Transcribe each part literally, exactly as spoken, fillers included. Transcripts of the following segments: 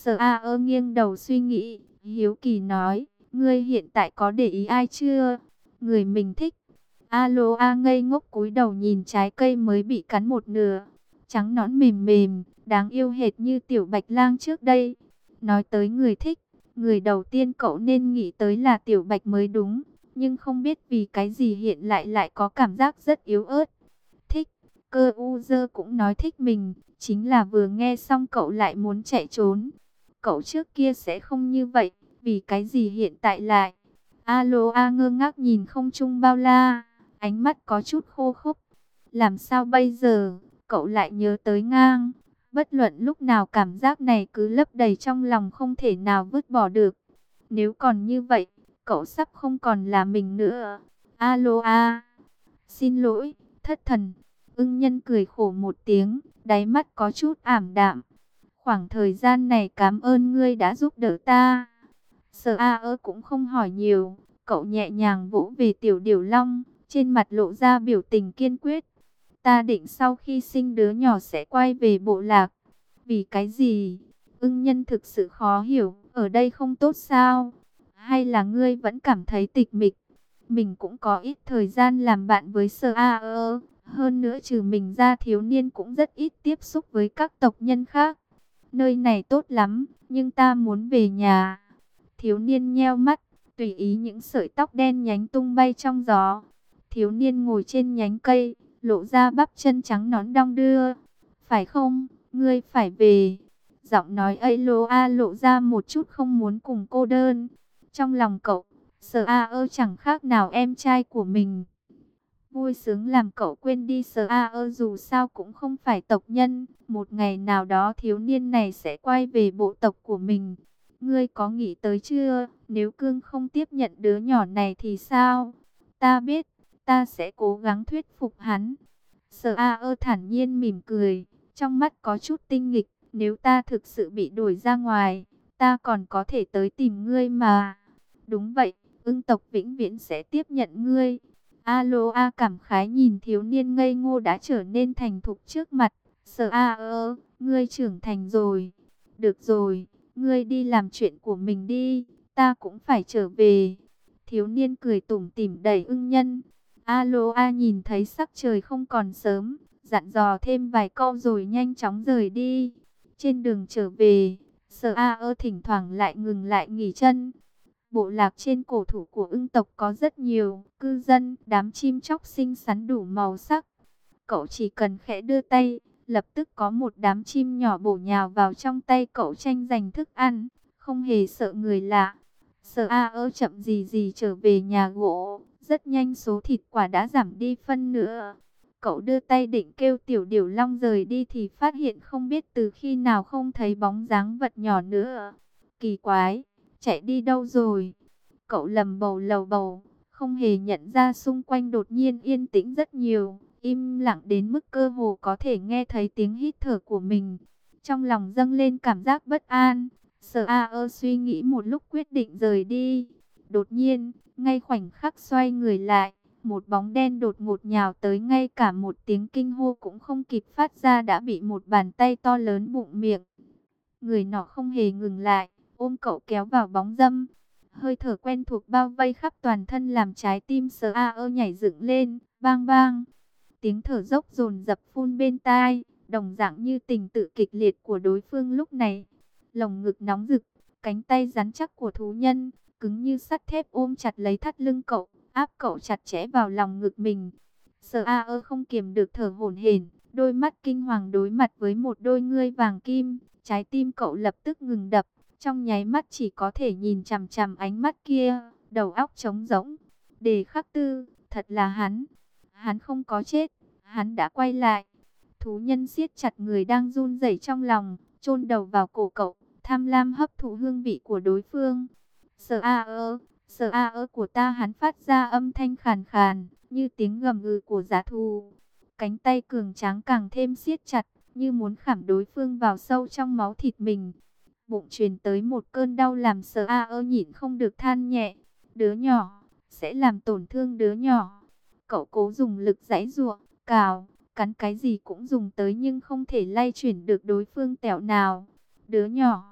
Sở A ơ nghiêng đầu suy nghĩ, hiếu kỳ nói, ngươi hiện tại có để ý ai chưa? Người mình thích. Alo A ngây ngốc cúi đầu nhìn trái cây mới bị cắn một nửa, trắng nõn mềm mềm, đáng yêu hệt như tiểu bạch lang trước đây. Nói tới người thích, người đầu tiên cậu nên nghĩ tới là tiểu bạch mới đúng, nhưng không biết vì cái gì hiện lại lại có cảm giác rất yếu ớt. Thích, cơ u dơ cũng nói thích mình, chính là vừa nghe xong cậu lại muốn chạy trốn. Cậu trước kia sẽ không như vậy, vì cái gì hiện tại lại? Alo A ngơ ngác nhìn không trung bao la, ánh mắt có chút khô khốc. Làm sao bây giờ? Cậu lại nhớ tới ngang. Bất luận lúc nào cảm giác này cứ lấp đầy trong lòng không thể nào vứt bỏ được. Nếu còn như vậy, cậu sắp không còn là mình nữa. Alo A. Xin lỗi, thất thần. Ưng nhân cười khổ một tiếng, đáy mắt có chút ảm đạm. Khoảng thời gian này cảm ơn ngươi đã giúp đỡ ta. Sở A ơ cũng không hỏi nhiều, cậu nhẹ nhàng vỗ về tiểu điểu long, trên mặt lộ ra biểu tình kiên quyết. Ta định sau khi sinh đứa nhỏ sẽ quay về bộ lạc. Vì cái gì? Ưng nhân thực sự khó hiểu, ở đây không tốt sao? Hay là ngươi vẫn cảm thấy tịch mịch? Mình cũng có ít thời gian làm bạn với Sở A ơ, hơn nữa trừ mình ra thiếu niên cũng rất ít tiếp xúc với các tộc nhân khác. Nơi này tốt lắm, nhưng ta muốn về nhà. Thiếu niên nheo mắt, tùy ý những sợi tóc đen nhánh tung bay trong gió. Thiếu niên ngồi trên nhánh cây, lộ ra bắp chân trắng nõn đong đưa. Phải không, ngươi phải về. Giọng nói ấy lô a lộ ra một chút không muốn cùng cô đơn. Trong lòng cậu, Sở A ơ chẳng khác nào em trai của mình. Vui sướng làm cậu quên đi Sở A ơ dù sao cũng không phải tộc nhân. Một ngày nào đó thiếu niên này sẽ quay về bộ tộc của mình. Ngươi có nghĩ tới chưa, nếu Cương không tiếp nhận đứa nhỏ này thì sao? Ta biết, ta sẽ cố gắng thuyết phục hắn. Sở A ơ thản nhiên mỉm cười, trong mắt có chút tinh nghịch. Nếu ta thực sự bị đuổi ra ngoài, ta còn có thể tới tìm ngươi mà. Đúng vậy, ưng tộc vĩnh viễn sẽ tiếp nhận ngươi. Alo A cảm khái nhìn thiếu niên ngây ngô đã trở nên thành thục trước mặt. Sở A ơ, ngươi trưởng thành rồi. Được rồi, ngươi đi làm chuyện của mình đi, ta cũng phải trở về. Thiếu niên cười tủm tỉm đẩy ưng nhân. Alo A nhìn thấy sắc trời không còn sớm, dặn dò thêm vài câu rồi nhanh chóng rời đi. Trên đường trở về, Sở A ơ thỉnh thoảng lại ngừng lại nghỉ chân. Bộ lạc trên cổ thụ của ưng tộc có rất nhiều cư dân, đám chim chóc xinh xắn đủ màu sắc. Cậu chỉ cần khẽ đưa tay, lập tức có một đám chim nhỏ bổ nhào vào trong tay cậu tranh giành thức ăn, không hề sợ người lạ. Sở A ơ chậm gì gì trở về nhà gỗ, rất nhanh số thịt quả đã giảm đi phân nửa. Cậu đưa tay định kêu tiểu điểu long rời đi thì phát hiện không biết từ khi nào không thấy bóng dáng vật nhỏ nữa. Kỳ quái, chạy đi đâu rồi? Cậu lầm bầu lầu bầu, không hề nhận ra xung quanh đột nhiên yên tĩnh rất nhiều, im lặng đến mức cơ hồ có thể nghe thấy tiếng hít thở của mình. Trong lòng dâng lên cảm giác bất an, Sở A ơ suy nghĩ một lúc quyết định rời đi. Đột nhiên, ngay khoảnh khắc xoay người lại, một bóng đen đột ngột nhào tới, ngay cả một tiếng kinh hô cũng không kịp phát ra đã bị một bàn tay to lớn bụng miệng. Người nọ không hề ngừng lại, ôm cậu kéo vào bóng râm. Hơi thở quen thuộc bao vây khắp toàn thân làm trái tim Sở A ơ nhảy dựng lên, bang bang. Tiếng thở dốc dồn dập phun bên tai, đồng dạng như tình tự kịch liệt của đối phương lúc này. Lồng ngực nóng rực, cánh tay rắn chắc của thú nhân, cứng như sắt thép ôm chặt lấy thắt lưng cậu, áp cậu chặt chẽ vào lòng ngực mình. Sở A ơ không kiềm được thở hổn hển, đôi mắt kinh hoàng đối mặt với một đôi ngươi vàng kim, trái tim cậu lập tức ngừng đập. Trong nháy mắt chỉ có thể nhìn chằm chằm ánh mắt kia, đầu óc trống rỗng. Đề Khắc Tư, thật là hắn. Hắn không có chết, hắn đã quay lại. Thú nhân siết chặt người đang run rẩy trong lòng, chôn đầu vào cổ cậu, tham lam hấp thụ hương vị của đối phương. Sở A ơ, Sở A ơ của ta, hắn phát ra âm thanh khàn khàn, như tiếng gầm gừ của dã thú. Cánh tay cường tráng càng thêm siết chặt, như muốn khảm đối phương vào sâu trong máu thịt mình. Bụng truyền tới một cơn đau làm Sở A ơ nhịn không được than nhẹ. Đứa nhỏ, sẽ làm tổn thương đứa nhỏ. Cậu cố dùng lực giãy giụa, cào, cắn cái gì cũng dùng tới nhưng không thể lay chuyển được đối phương tẹo nào. Đứa nhỏ,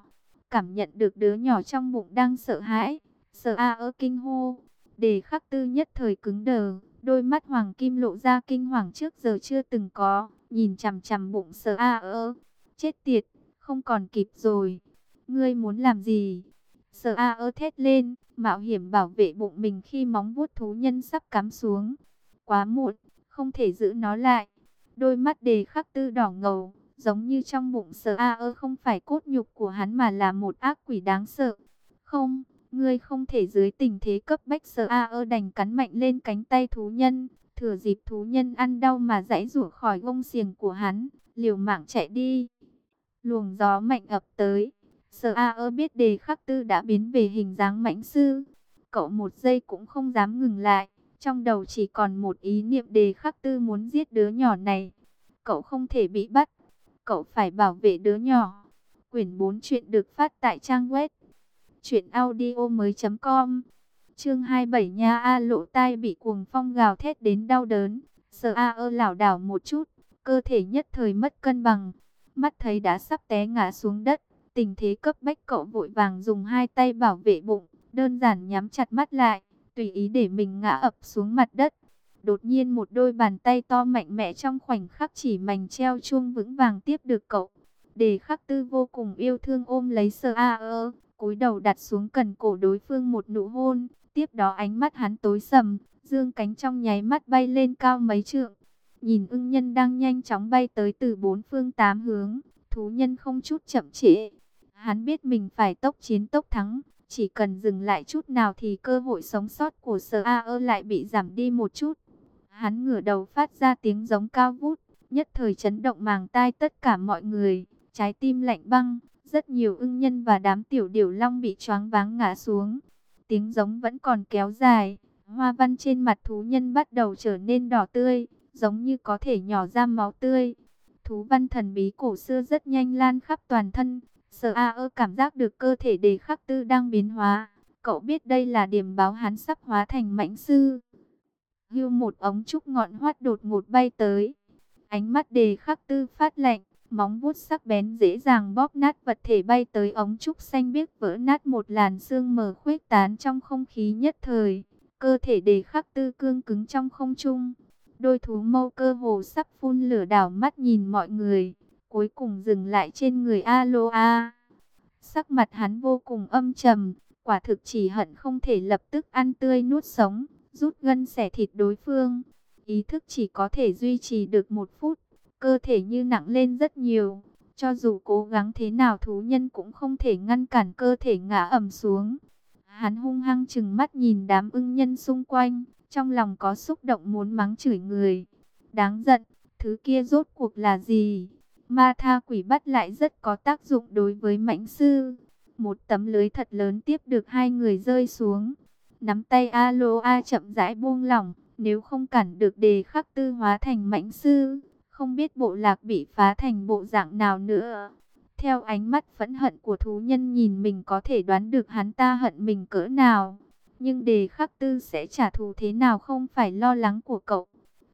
cảm nhận được đứa nhỏ trong bụng đang sợ hãi. Sợ a ơ kinh hô. Đề Khắc Tư nhất thời cứng đờ, đôi mắt hoàng kim lộ ra kinh hoàng trước giờ chưa từng có, nhìn chằm chằm bụng Sợ a ơ. Chết tiệt, không còn kịp rồi. Ngươi muốn làm gì? Sợ a ơ thét lên, mạo hiểm bảo vệ bụng mình khi móng vuốt thú nhân sắp cắm xuống. Quá muộn, không thể giữ nó lại. Đôi mắt Đề Khắc Tư đỏ ngầu, giống như trong bụng Sợ a ơ không phải cốt nhục của hắn mà là một ác quỷ đáng sợ. Không, ngươi không thể dưới tình thế cấp bách. Sợ a ơ đành cắn mạnh lên cánh tay thú nhân, thừa dịp thú nhân ăn đau mà giãy giụa khỏi gông xiềng của hắn, liều mạng chạy đi. Luồng gió mạnh ập tới. Sợ a ơ biết Đề Khắc Tư đã biến về hình dáng mãnh sư. Cậu một giây cũng không dám ngừng lại. Trong đầu chỉ còn một ý niệm, Đề Khắc Tư muốn giết đứa nhỏ này. Cậu không thể bị bắt. Cậu phải bảo vệ đứa nhỏ. Quyển bốn chuyện được phát tại trang web truyện audio mới chấm com. Chương hai mươi bảy. Nha A lộ tai bị cuồng phong gào thét đến đau đớn. Sợ a ơ lảo đảo một chút, cơ thể nhất thời mất cân bằng. Mắt thấy đã sắp té ngã xuống đất, tình thế cấp bách cậu vội vàng dùng hai tay bảo vệ bụng, đơn giản nhắm chặt mắt lại, tùy ý để mình ngã ập xuống mặt đất. Đột nhiên một đôi bàn tay to mạnh mẽ trong khoảnh khắc chỉ mảnh treo chuông vững vàng tiếp được cậu. Đề Khắc Tư vô cùng yêu thương ôm lấy Sợ a ơ, cúi đầu đặt xuống cần cổ đối phương một nụ hôn. Tiếp đó ánh mắt hắn tối sầm, dương cánh trong nháy mắt bay lên cao mấy trượng. Nhìn ưng nhân đang nhanh chóng bay tới từ bốn phương tám hướng, thú nhân không chút chậm trễ. Hắn biết mình phải tốc chiến tốc thắng, chỉ cần dừng lại chút nào thì cơ hội sống sót của Sợ a ơ lại bị giảm đi một chút. Hắn ngửa đầu phát ra tiếng giống cao vút, nhất thời chấn động màng tai tất cả mọi người, trái tim lạnh băng. Rất nhiều ưng nhân và đám tiểu điểu long bị choáng váng ngã xuống. Tiếng giống vẫn còn kéo dài, hoa văn trên mặt thú nhân bắt đầu trở nên đỏ tươi, giống như có thể nhỏ ra máu tươi. Thú văn thần bí cổ xưa rất nhanh lan khắp toàn thân. Sợ a ơ cảm giác được cơ thể Đề Khắc Tư đang biến hóa. Cậu biết đây là điểm báo hắn sắp hóa thành mãnh sư. Hưu, một ống trúc ngọn hoắt đột ngột bay tới. Ánh mắt Đề Khắc Tư phát lạnh, móng vuốt sắc bén dễ dàng bóp nát vật thể bay tới ống trúc xanh biếc, vỡ nát một làn sương mờ khuếch tán trong không khí nhất thời. Cơ thể Đề Khắc Tư cương cứng trong không trung. Đôi thú mâu cơ hồ sắp phun lửa đảo mắt nhìn mọi người, cuối cùng dừng lại trên người Aloa. Sắc mặt hắn vô cùng âm trầm, quả thực chỉ hận không thể lập tức ăn tươi nuốt sống, rút gân xẻ thịt đối phương. Ý thức chỉ có thể duy trì được một phút, cơ thể như nặng lên rất nhiều. Cho dù cố gắng thế nào thú nhân cũng không thể ngăn cản cơ thể ngã ầm xuống. Hắn hung hăng trừng mắt nhìn đám ưng nhân xung quanh, trong lòng có xúc động muốn mắng chửi người. Đáng giận, thứ kia rốt cuộc là gì? Ma tha quỷ bắt lại rất có tác dụng đối với mãnh sư. Một tấm lưới thật lớn tiếp được hai người rơi xuống. Nắm tay Aloa chậm rãi buông lỏng, nếu không cản được Đề Khắc Tư hóa thành mãnh sư, không biết bộ lạc bị phá thành bộ dạng nào nữa. Theo ánh mắt phẫn hận của thú nhân nhìn mình có thể đoán được hắn ta hận mình cỡ nào. Nhưng Đề Khắc Tư sẽ trả thù thế nào không phải lo lắng của cậu.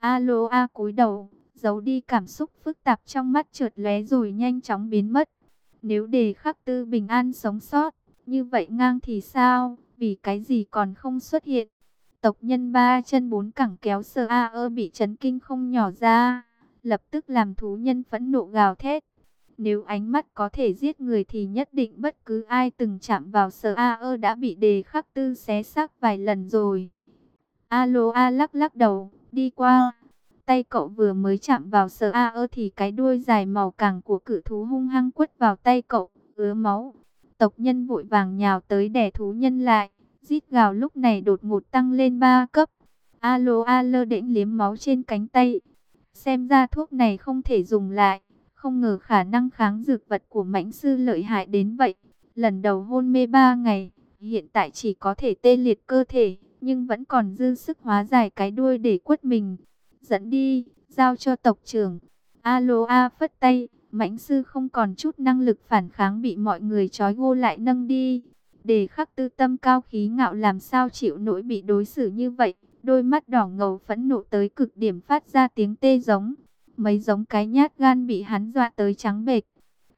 Aloa cúi đầu, giấu đi cảm xúc phức tạp trong mắt chợt lóe rồi nhanh chóng biến mất. Nếu Đề Khắc Tư bình an sống sót, như vậy Ngang thì sao? Vì cái gì còn không xuất hiện? Tộc nhân ba chân bốn cẳng kéo Sợ a ơ bị chấn kinh không nhỏ ra, lập tức làm thú nhân phẫn nộ gào thét. Nếu ánh mắt có thể giết người thì nhất định bất cứ ai từng chạm vào Sợ a ơ đã bị Đề Khắc Tư xé xác vài lần rồi. Aloa lắc lắc đầu, đi qua. Tay cậu vừa mới chạm vào Sợ a ơ thì cái đuôi dài màu càng của cự thú hung hăng quất vào tay cậu, ứa máu. Tộc nhân vội vàng nhào tới đè thú nhân lại, rít gào lúc này đột ngột tăng lên ba cấp. Aloa lơ đễnh liếm máu trên cánh tay. Xem ra thuốc này không thể dùng lại. Không ngờ khả năng kháng dược vật của mãnh sư lợi hại đến vậy. Lần đầu hôn mê ba ngày, hiện tại chỉ có thể tê liệt cơ thể, nhưng vẫn còn dư sức hóa dài cái đuôi để quất mình. Dẫn đi, giao cho tộc trưởng. Aloa phất tay, mãnh sư không còn chút năng lực phản kháng bị mọi người trói gô lại nâng đi. Đề Khắc Tư tâm cao khí ngạo làm sao chịu nổi bị đối xử như vậy. Đôi mắt đỏ ngầu phẫn nộ tới cực điểm phát ra tiếng tê giống. Mấy giống cái nhát gan bị hắn dọa tới trắng bệch.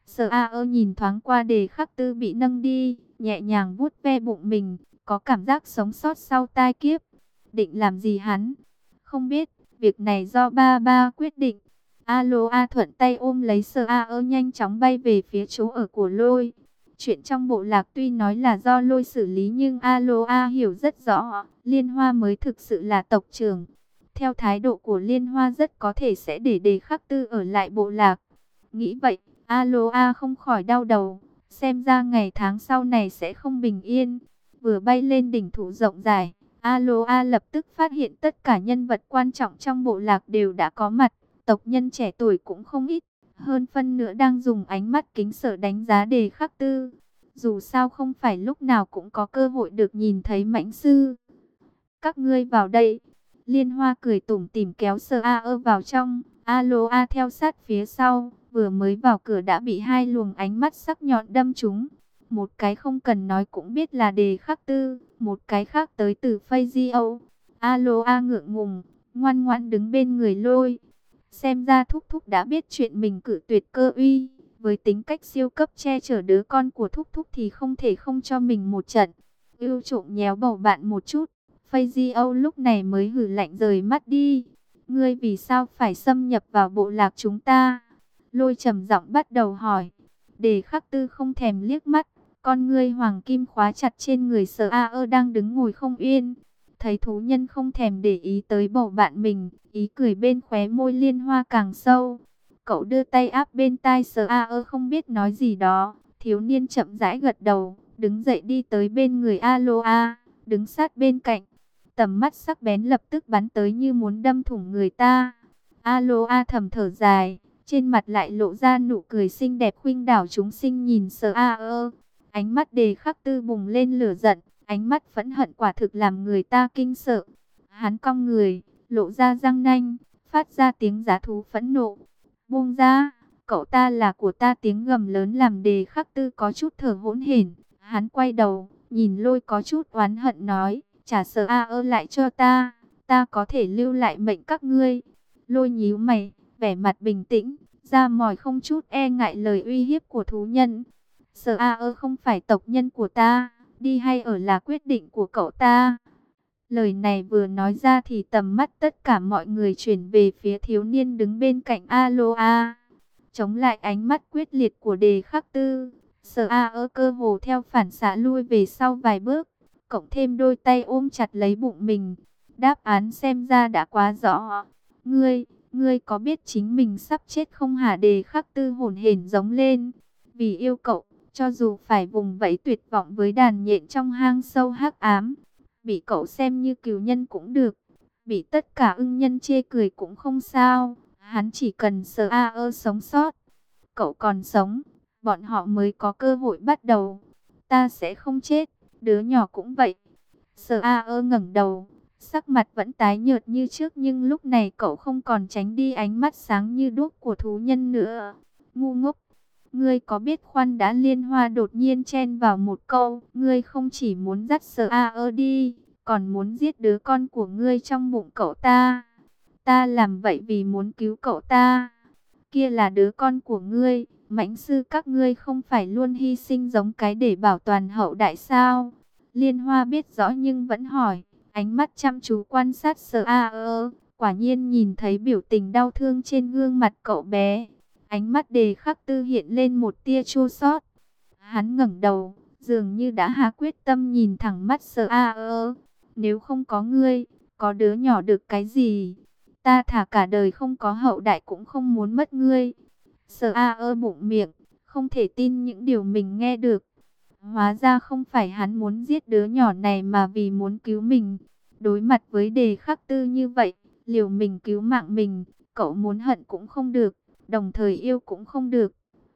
Sở A ơ nhìn thoáng qua Đề Khắc Tư bị nâng đi, nhẹ nhàng vuốt ve bụng mình, có cảm giác sống sót sau tai kiếp. Định làm gì hắn? Không biết, việc này do ba ba quyết định. Alo A thuận tay ôm lấy Sở A ơ nhanh chóng bay về phía chỗ ở của Lôi. Chuyện trong bộ lạc tuy nói là do Lôi xử lý nhưng Alo A hiểu rất rõ, Liên Hoa mới thực sự là tộc trưởng. Theo thái độ của Liên Hoa rất có thể sẽ để Đề Khắc Tư ở lại bộ lạc. Nghĩ vậy, Aloa không khỏi đau đầu, xem ra ngày tháng sau này sẽ không bình yên. Vừa bay lên đỉnh thụ rộng dài, Aloa lập tức phát hiện tất cả nhân vật quan trọng trong bộ lạc đều đã có mặt, tộc nhân trẻ tuổi cũng không ít, hơn phân nữa đang dùng ánh mắt kính sợ đánh giá Đề Khắc Tư. Dù sao không phải lúc nào cũng có cơ hội được nhìn thấy mãnh sư. Các ngươi vào đây. Liên Hoa cười tủm tỉm kéo Sơ A ơ vào trong, Aloa theo sát phía sau. Vừa mới vào cửa đã bị hai luồng ánh mắt sắc nhọn đâm trúng. Một cái không cần nói cũng biết là Đề Khắc Tư, một cái khác tới từ Fazio. Aloa ngượng ngùng, ngoan ngoãn đứng bên người Lôi. Xem ra Thúc Thúc đã biết chuyện mình cử tuyệt Cơ Uy. Với tính cách siêu cấp che chở đứa con của Thúc Thúc thì không thể không cho mình một trận. Ưu trộm nhéo bầu bạn một chút. Fazio lúc này mới hử lạnh rời mắt đi. Ngươi vì sao phải xâm nhập vào bộ lạc chúng ta? Lôi trầm giọng bắt đầu hỏi. Đề Khắc Tư không thèm liếc mắt, con ngươi hoàng kim khóa chặt trên người Sở A ơ đang đứng ngồi không yên. Thấy thú nhân không thèm để ý tới bầu bạn mình, ý cười bên khóe môi Liên Hoa càng sâu. Cậu đưa tay áp bên tai Sở A ơ không biết nói gì đó. Thiếu niên chậm rãi gật đầu, đứng dậy đi tới bên người Aloa, đứng sát bên cạnh. Tầm mắt sắc bén lập tức bắn tới như muốn đâm thủng người ta. Aloa thầm thở dài, trên mặt lại lộ ra nụ cười xinh đẹp khuynh đảo chúng sinh nhìn Sở A ơ. Ánh mắt Đề Khắc Tư bùng lên lửa giận, ánh mắt phẫn hận quả thực làm người ta kinh sợ. Hắn cong người, lộ ra răng nanh, phát ra tiếng giá thú phẫn nộ. Buông ra, cậu ta là của ta, tiếng gầm lớn làm Đề Khắc Tư có chút thở hổn hển. Hắn quay đầu, nhìn Lôi có chút oán hận nói, trả Sở A ơ lại cho ta, ta có thể lưu lại mệnh các ngươi. Lôi nhíu mày, vẻ mặt bình tĩnh, ra mỏi không chút e ngại lời uy hiếp của thú nhân. Sở A ơ không phải tộc nhân của ta, đi hay ở là quyết định của cậu ta. Lời này vừa nói ra thì tầm mắt tất cả mọi người chuyển về phía thiếu niên đứng bên cạnh Aloa. Chống lại ánh mắt quyết liệt của Đề Khắc Tư, Sở A ơ cơ hồ theo phản xạ lui về sau vài bước, cộng thêm đôi tay ôm chặt lấy bụng mình. Đáp án xem ra đã quá rõ. Ngươi, ngươi có biết chính mình sắp chết không hả? Đề Khắc Tư hổn hển giống lên. Vì yêu cậu, cho dù phải vùng vẫy tuyệt vọng với đàn nhện trong hang sâu hắc ám, bị cậu xem như cừu nhân cũng được, bị tất cả ưng nhân chê cười cũng không sao. Hắn chỉ cần Sở A ơ sống sót, cậu còn sống, bọn họ mới có cơ hội bắt đầu. Ta sẽ không chết, đứa nhỏ cũng vậy. Sở A ơ ngẩng đầu, sắc mặt vẫn tái nhợt như trước nhưng lúc này cậu không còn tránh đi ánh mắt sáng như đuốc của thú nhân nữa. Ngu ngốc, ngươi có biết khoan đã? Liên Hoa đột nhiên chen vào một câu, ngươi không chỉ muốn dắt Sở A ơ đi, còn muốn giết đứa con của ngươi trong bụng cậu ta. Ta làm vậy vì muốn cứu cậu ta. Kia là đứa con của ngươi, mãnh sư các ngươi không phải luôn hy sinh giống cái để bảo toàn hậu đại sao? Liên Hoa biết rõ nhưng vẫn hỏi, ánh mắt chăm chú quan sát Sở A ơ, quả nhiên nhìn thấy biểu tình đau thương trên gương mặt cậu bé. Ánh mắt Đề Khắc Tư hiện lên một tia chua xót. Hắn ngẩng đầu, dường như đã hạ quyết tâm nhìn thẳng mắt Sở A ơ. Nếu không có ngươi, có đứa nhỏ được cái gì? Ta thả cả đời không có hậu đại cũng không muốn mất ngươi. Sở A ơ bụng miệng, không thể tin những điều mình nghe được. Hóa ra không phải hắn muốn giết đứa nhỏ này mà vì muốn cứu mình. Đối mặt với Đề Khắc Tư như vậy, liều mình cứu mạng mình, cậu muốn hận cũng không được, đồng thời yêu cũng không được.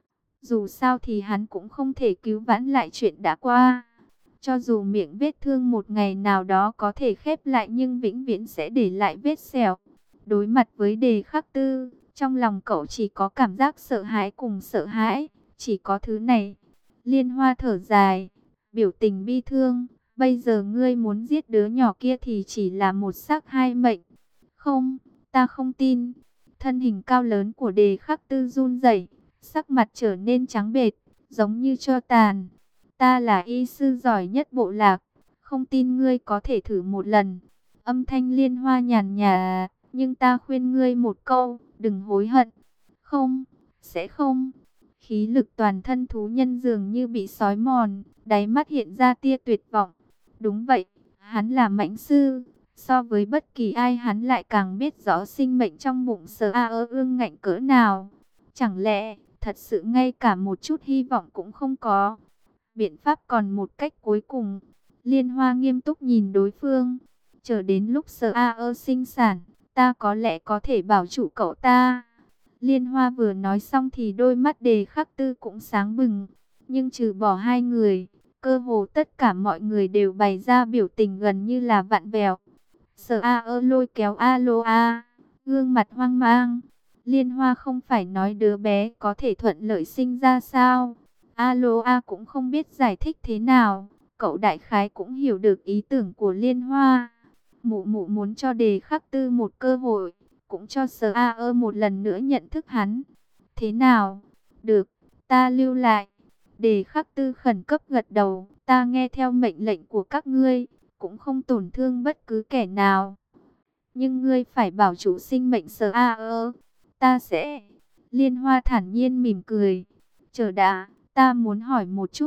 Dù sao thì hắn cũng không thể cứu vãn lại chuyện đã qua. Cho dù miệng vết thương một ngày nào đó có thể khép lại nhưng vĩnh viễn sẽ để lại vết sẹo. Đối mặt với Đề Khắc Tư, trong lòng cậu chỉ có cảm giác sợ hãi cùng sợ hãi, chỉ có thứ này. Liên Hoa thở dài, biểu tình bi thương, bây giờ ngươi muốn giết đứa nhỏ kia thì chỉ là một xác hai mệnh. Không, ta không tin. Thân hình cao lớn của Đề Khắc Tư run rẩy, sắc mặt trở nên trắng bệch, giống như tro tàn. Ta là y sư giỏi nhất bộ lạc, không tin ngươi có thể thử một lần. Âm thanh Liên Hoa nhàn nhạt, nhưng ta khuyên ngươi một câu, đừng hối hận. Không, sẽ không. Khí lực toàn thân thú nhân dường như bị xói mòn, đáy mắt hiện ra tia tuyệt vọng. Đúng vậy, hắn là mãnh sư. So với bất kỳ ai hắn lại càng biết rõ sinh mệnh trong bụng Sở A ơ ương ngạnh cỡ nào. Chẳng lẽ, thật sự ngay cả một chút hy vọng cũng không có. Biện pháp còn một cách cuối cùng. Liên Hoa nghiêm túc nhìn đối phương. Chờ đến lúc Sở A ơ sinh sản, ta có lẽ có thể bảo trụ cậu ta. Liên Hoa vừa nói xong thì đôi mắt Đề Khắc Tư cũng sáng bừng. Nhưng trừ bỏ hai người, cơ hồ tất cả mọi người đều bày ra biểu tình gần như là vặn vẹo. Sở A ơ lôi kéo Aloa, gương mặt hoang mang. Liên Hoa không phải nói đứa bé có thể thuận lợi sinh ra sao? Aloa cũng không biết giải thích thế nào. Cậu đại khái cũng hiểu được ý tưởng của Liên Hoa. Mụ mụ muốn cho Đề Khắc Tư một cơ hội, cũng cho Sở A ơ một lần nữa nhận thức hắn. Thế nào? Được, ta lưu lại. Đề Khắc Tư khẩn cấp gật đầu. Ta nghe theo mệnh lệnh của các ngươi, cũng không tổn thương bất cứ kẻ nào. Nhưng ngươi phải bảo chủ sinh mệnh Sở A ơ. Ta sẽ. Liên Hoa thản nhiên mỉm cười. Chờ đã, ta muốn hỏi một chút.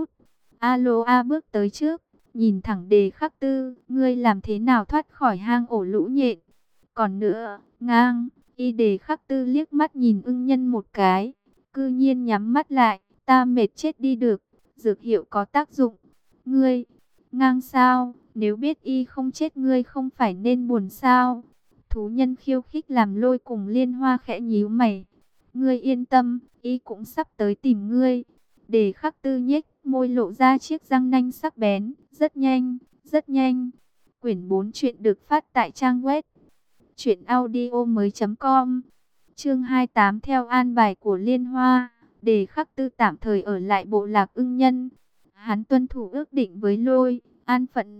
Aloa bước tới trước, nhìn thẳng Đề Khắc Tư. Ngươi làm thế nào thoát khỏi hang ổ lũ nhện? Còn nữa, ngang, y Đề Khắc Tư liếc mắt nhìn ưng nhân một cái. Cư nhiên nhắm mắt lại, ta mệt chết đi được. Dược hiệu có tác dụng. Ngươi, ngang sao? Nếu biết y không chết ngươi không phải nên buồn sao? Thú nhân khiêu khích làm Lôi cùng Liên Hoa khẽ nhíu mày. Ngươi yên tâm, y cũng sắp tới tìm ngươi. Đề Khắc Tư nhếch môi lộ ra chiếc răng nanh sắc bén. Rất nhanh, rất nhanh. Quyển bốn truyện được phát tại trang web truyện audio mới chấm com. Chương hai mươi tám theo an bài của Liên Hoa. Đề Khắc Tư tạm thời ở lại bộ lạc ưng nhân. Hắn tuân thủ ước định với Lôi, an phận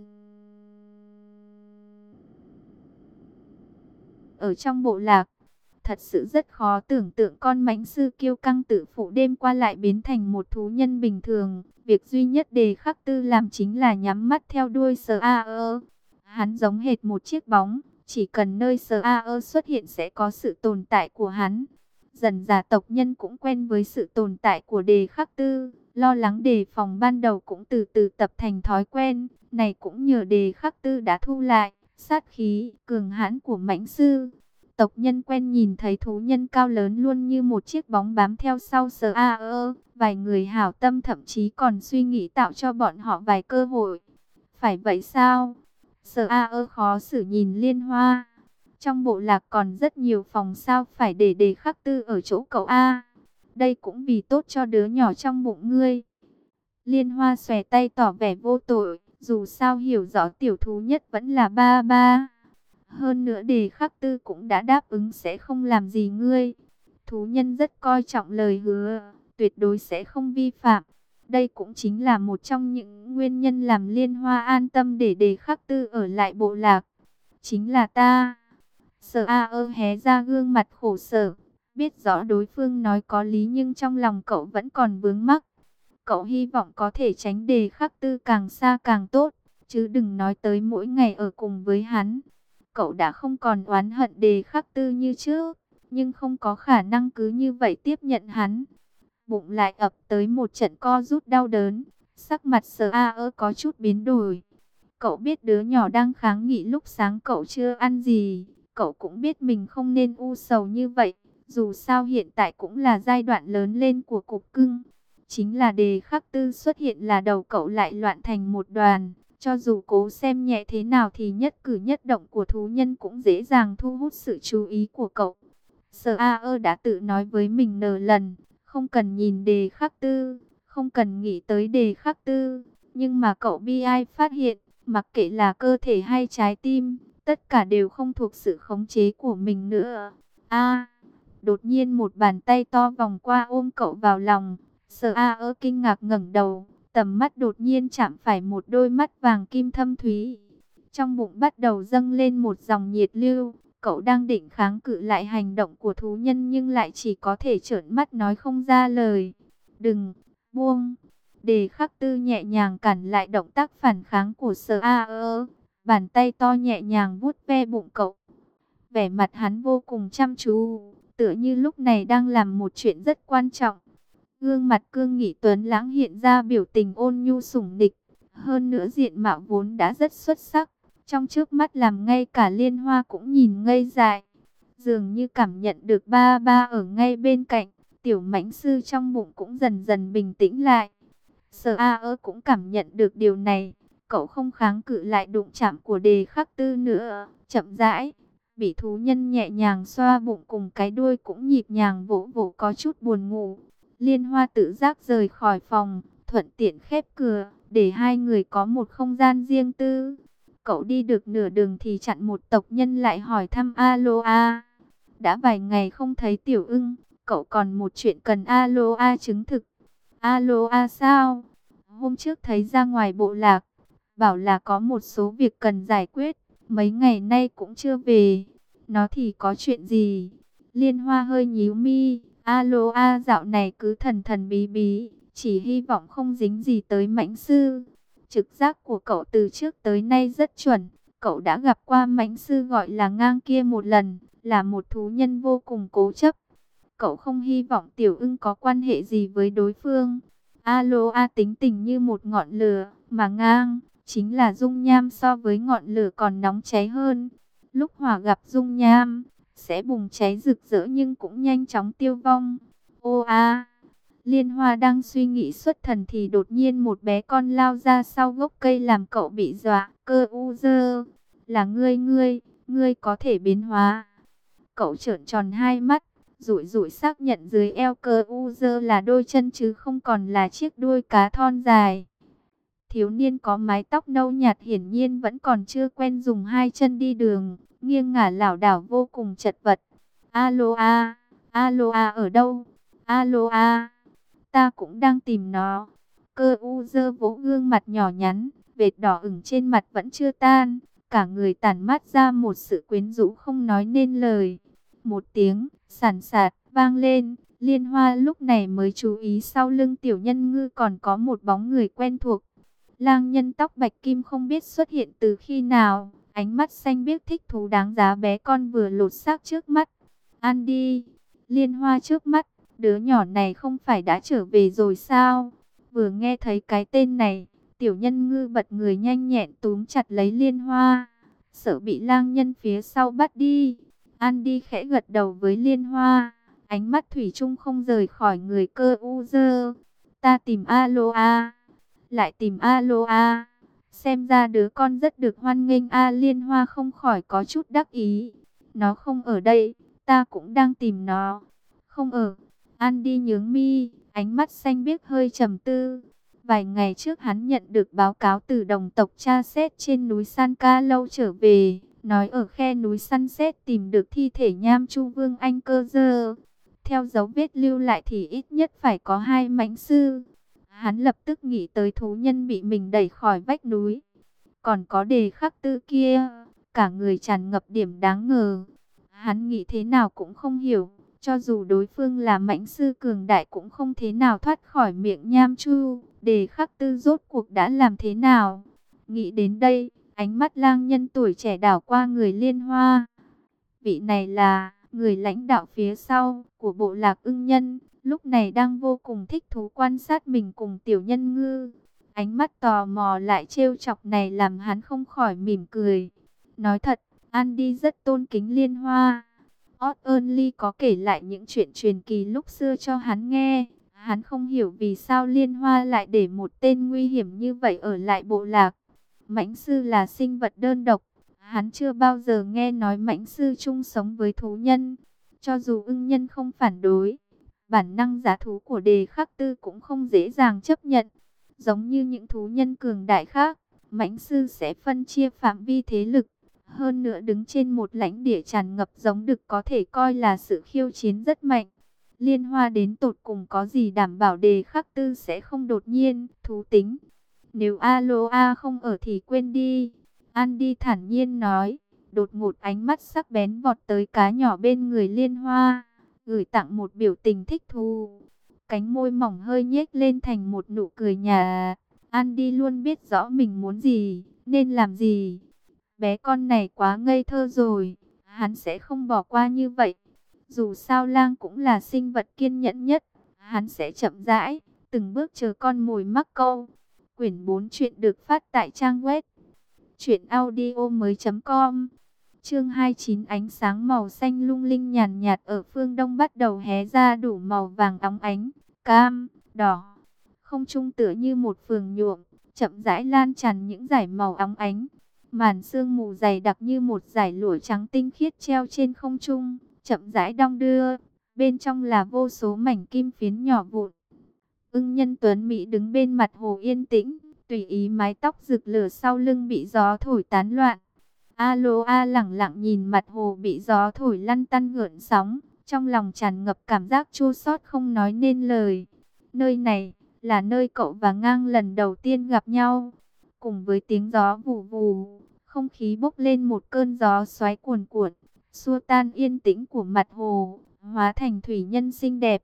ở trong bộ lạc. Thật sự rất khó tưởng tượng con mãnh sư kiêu căng tự phụ đêm qua lại biến thành một thú nhân bình thường. Việc duy nhất Đề Khắc Tư làm chính là nhắm mắt theo đuôi Sở A ơ. Hắn giống hệt một chiếc bóng, chỉ cần nơi Sở A ơ xuất hiện sẽ có sự tồn tại của hắn. Dần dà tộc nhân cũng quen với sự tồn tại của Đề Khắc Tư, lo lắng đề phòng ban đầu cũng từ từ tập thành thói quen. Này cũng nhờ Đề Khắc Tư đã thu lại sát khí cường hãn của mãnh sư. Tộc nhân quen nhìn thấy thú nhân cao lớn luôn như một chiếc bóng bám theo sau Sở A ơ. Vài người hảo tâm thậm chí còn suy nghĩ tạo cho bọn họ vài cơ hội. Phải vậy sao? Sở A ơ khó xử nhìn Liên Hoa. Trong bộ lạc còn rất nhiều phòng, sao phải để Đề Khắc Tư ở chỗ cậu A? Đây cũng vì tốt cho đứa nhỏ trong bụng ngươi. Liên Hoa xòe tay tỏ vẻ vô tội. Dù sao hiểu rõ tiểu thú nhất vẫn là ba ba. Hơn nữa Đề Khắc Tư cũng đã đáp ứng sẽ không làm gì ngươi. Thú nhân rất coi trọng lời hứa, tuyệt đối sẽ không vi phạm. Đây cũng chính là một trong những nguyên nhân làm Liên Hoa an tâm để Đề Khắc Tư ở lại bộ lạc. Chính là ta. Sở A ơ hé ra gương mặt khổ sở. Biết rõ đối phương nói có lý nhưng trong lòng cậu vẫn còn vướng mắc. Cậu hy vọng có thể tránh Đề Khắc Tư càng xa càng tốt, chứ đừng nói tới mỗi ngày ở cùng với hắn. Cậu đã không còn oán hận Đề Khắc Tư như trước, nhưng không có khả năng cứ như vậy tiếp nhận hắn. Bụng lại ập tới một trận co rút đau đớn, sắc mặt Sở A ơ có chút biến đổi. Cậu biết đứa nhỏ đang kháng nghị lúc sáng cậu chưa ăn gì, cậu cũng biết mình không nên u sầu như vậy. Dù sao hiện tại cũng là giai đoạn lớn lên của cục cưng. Chính là Đề Khắc Tư xuất hiện là đầu cậu lại loạn thành một đoàn. Cho dù cố xem nhẹ thế nào thì nhất cử nhất động của thú nhân cũng dễ dàng thu hút sự chú ý của cậu. Sở A ơ đã tự nói với mình nờ lần, không cần nhìn Đề Khắc Tư, không cần nghĩ tới Đề Khắc Tư. Nhưng mà cậu bi ai phát hiện, mặc kệ là cơ thể hay trái tim, tất cả đều không thuộc sự khống chế của mình nữa. A, đột nhiên một bàn tay to vòng qua ôm cậu vào lòng. Sở A ơ kinh ngạc ngẩng đầu, tầm mắt đột nhiên chạm phải một đôi mắt vàng kim thâm thúy. Trong bụng bắt đầu dâng lên một dòng nhiệt lưu, Cậu đang định kháng cự lại hành động của thú nhân nhưng lại chỉ có thể trợn mắt nói không ra lời. Đừng, buông. Đề Khắc Tư nhẹ nhàng cản lại động tác phản kháng của Sở A ơ. Bàn tay to nhẹ nhàng vuốt ve bụng cậu. Vẻ mặt hắn vô cùng chăm chú, tựa như lúc này đang làm một chuyện rất quan trọng. Gương mặt cương nghị tuấn lãng hiện ra biểu tình ôn nhu sủng nịch. Hơn nữa diện mạo vốn đã rất xuất sắc, trong trước mắt làm ngay cả Liên Hoa cũng nhìn ngây dại. Dường như cảm nhận được ba ba ở ngay bên cạnh, tiểu mãnh sư trong bụng cũng dần dần bình tĩnh lại. Sở A ơ cũng cảm nhận được điều này, cậu không kháng cự lại đụng chạm của Đề Khắc Tư nữa, chậm rãi. Bỉ thú nhân nhẹ nhàng xoa bụng cùng cái đuôi cũng nhịp nhàng vỗ vỗ có chút buồn ngủ. Liên Hoa tự giác rời khỏi phòng, thuận tiện khép cửa, để hai người có một không gian riêng tư. Cậu đi được nửa đường thì chặn một tộc nhân lại hỏi thăm Aloa. Đã vài ngày không thấy Tiểu Ưng, cậu còn một chuyện cần Aloa chứng thực. Aloa sao? Hôm trước thấy ra ngoài bộ lạc, bảo là có một số việc cần giải quyết, mấy ngày nay cũng chưa về. Nó thì có chuyện gì? Liên Hoa hơi nhíu mi. Aloa dạo này cứ thần thần bí bí, chỉ hy vọng không dính gì tới mãnh sư. Trực giác của cậu từ trước tới nay rất chuẩn. Cậu đã gặp qua mãnh sư gọi là Ngang kia một lần, là một thú nhân vô cùng cố chấp. Cậu không hy vọng Tiểu Ưng có quan hệ gì với đối phương. Aloa tính tình như một ngọn lửa, mà Ngang chính là dung nham so với ngọn lửa còn nóng cháy hơn. Lúc hỏa gặp dung nham, sẽ bùng cháy rực rỡ nhưng cũng nhanh chóng tiêu vong. Ô a! Liên Hoa đang suy nghĩ xuất thần thì đột nhiên một bé con lao ra sau gốc cây làm cậu bị dọa. Cơ u dơ! Là ngươi ngươi, ngươi có thể biến hóa. Cậu trợn tròn hai mắt, rủi rủi xác nhận dưới eo Cơ u dơ là đôi chân chứ không còn là chiếc đuôi cá thon dài. Thiếu niên có mái tóc nâu nhạt hiển nhiên vẫn còn chưa quen dùng hai chân đi đường, nghiêng ngả lảo đảo vô cùng chật vật. Aloa, Aloa ở đâu? Aloa, ta cũng đang tìm nó. Cơ u dơ vỗ gương mặt nhỏ nhắn, vệt đỏ ửng trên mặt vẫn chưa tan, cả người tản mát ra một sự quyến rũ không nói nên lời. Một tiếng sàn sạt vang lên, Liên Hoa lúc này mới chú ý sau lưng tiểu nhân ngư còn có một bóng người quen thuộc. Lang nhân tóc bạch kim không biết xuất hiện từ khi nào, ánh mắt xanh biếc thích thú đáng giá bé con vừa lột xác trước mắt. Ăn đi. Liên Hoa trước mắt, đứa nhỏ này không phải đã trở về rồi sao? Vừa nghe thấy cái tên này, tiểu nhân ngư bật người nhanh nhẹn túm chặt lấy Liên Hoa, sợ bị lang nhân phía sau bắt đi. Ăn đi khẽ gật đầu với Liên Hoa, ánh mắt thủy chung không rời khỏi người Cơ u dơ. Ta tìm Aloa. Lại tìm Aloa. Xem ra đứa con rất được hoan nghênh. A Liên Hoa không khỏi có chút đắc ý. Nó không ở đây, ta cũng đang tìm nó. Không ở. Andy nhướng mi, ánh mắt xanh biếc hơi trầm tư. Vài ngày trước hắn nhận được báo cáo từ đồng tộc Cha Xét trên núi San Ca Lâu trở về, nói ở khe núi Săn Xét tìm được thi thể Nham Chu Vương Anh Cơ Dơ. Theo dấu vết lưu lại thì ít nhất phải có hai mãnh sư. Hắn lập tức nghĩ tới thú nhân bị mình đẩy khỏi vách núi. Còn có Đề Khắc Tư kia, cả người tràn ngập điểm đáng ngờ. Hắn nghĩ thế nào cũng không hiểu, cho dù đối phương là mãnh sư cường đại cũng không thế nào thoát khỏi miệng Nham Chu. Đề Khắc Tư rốt cuộc đã làm thế nào? Nghĩ đến đây, ánh mắt lang nhân tuổi trẻ đảo qua người Liên Hoa. Vị này là người lãnh đạo phía sau của bộ lạc ưng nhân, lúc này đang vô cùng thích thú quan sát mình cùng tiểu nhân ngư. Ánh mắt tò mò lại trêu chọc này làm hắn không khỏi mỉm cười. Nói thật, Andy rất tôn kính Liên Hoa. Odd Ernly có kể lại những chuyện truyền kỳ lúc xưa cho hắn nghe. Hắn không hiểu vì sao Liên Hoa lại để một tên nguy hiểm như vậy ở lại bộ lạc. Mãnh sư là sinh vật đơn độc. Hắn chưa bao giờ nghe nói mãnh sư chung sống với thú nhân. Cho dù ưng nhân không phản đối, bản năng giá thú của Đề Khắc Tư cũng không dễ dàng chấp nhận. Giống như những thú nhân cường đại khác, mãnh sư sẽ phân chia phạm vi thế lực. Hơn nữa đứng trên một lãnh địa tràn ngập giống đực có thể coi là sự khiêu chiến rất mạnh. Liên Hoa đến tột cùng có gì đảm bảo Đề Khắc Tư sẽ không đột nhiên thú tính. Nếu Aloa không ở thì quên đi. Andy thản nhiên nói. đột ngột ánh mắt sắc bén vọt tới cá nhỏ bên người Liên Hoa, gửi tặng một biểu tình thích thú. Cánh môi mỏng hơi nhếch lên thành một nụ cười nhả. Andy luôn biết rõ mình muốn gì, nên làm gì. Bé con này quá ngây thơ rồi, hắn sẽ không bỏ qua như vậy. Dù sao Lang cũng là sinh vật kiên nhẫn nhất, hắn sẽ chậm rãi, từng bước chờ con mồi mắc câu. Quyển bốn truyện được phát tại trang web truyện audio mới chấm com. Chương hai mươi chín, ánh sáng màu xanh lung linh nhàn nhạt ở phương đông bắt đầu hé ra, đủ màu vàng óng ánh, cam, đỏ. Không trung tựa như một phường nhuộm, chậm rãi lan tràn những dải màu óng ánh. Màn sương mù dày đặc như một dải lụa trắng tinh khiết treo trên không trung, chậm rãi đong đưa. Bên trong là vô số mảnh kim phiến nhỏ vụn. Ưng Nhân tuấn mỹ đứng bên mặt hồ yên tĩnh, tùy ý mái tóc rực lửa sau lưng bị gió thổi tán loạn. Aloha lẳng lặng nhìn mặt hồ bị gió thổi lăn tăn gợn sóng, trong lòng tràn ngập cảm giác chua xót không nói nên lời. Nơi này là nơi cậu và Ngang lần đầu tiên gặp nhau. Cùng với tiếng gió vù vù, không khí bốc lên một cơn gió xoáy cuồn cuộn, xua tan yên tĩnh của mặt hồ, hóa thành thủy nhân xinh đẹp.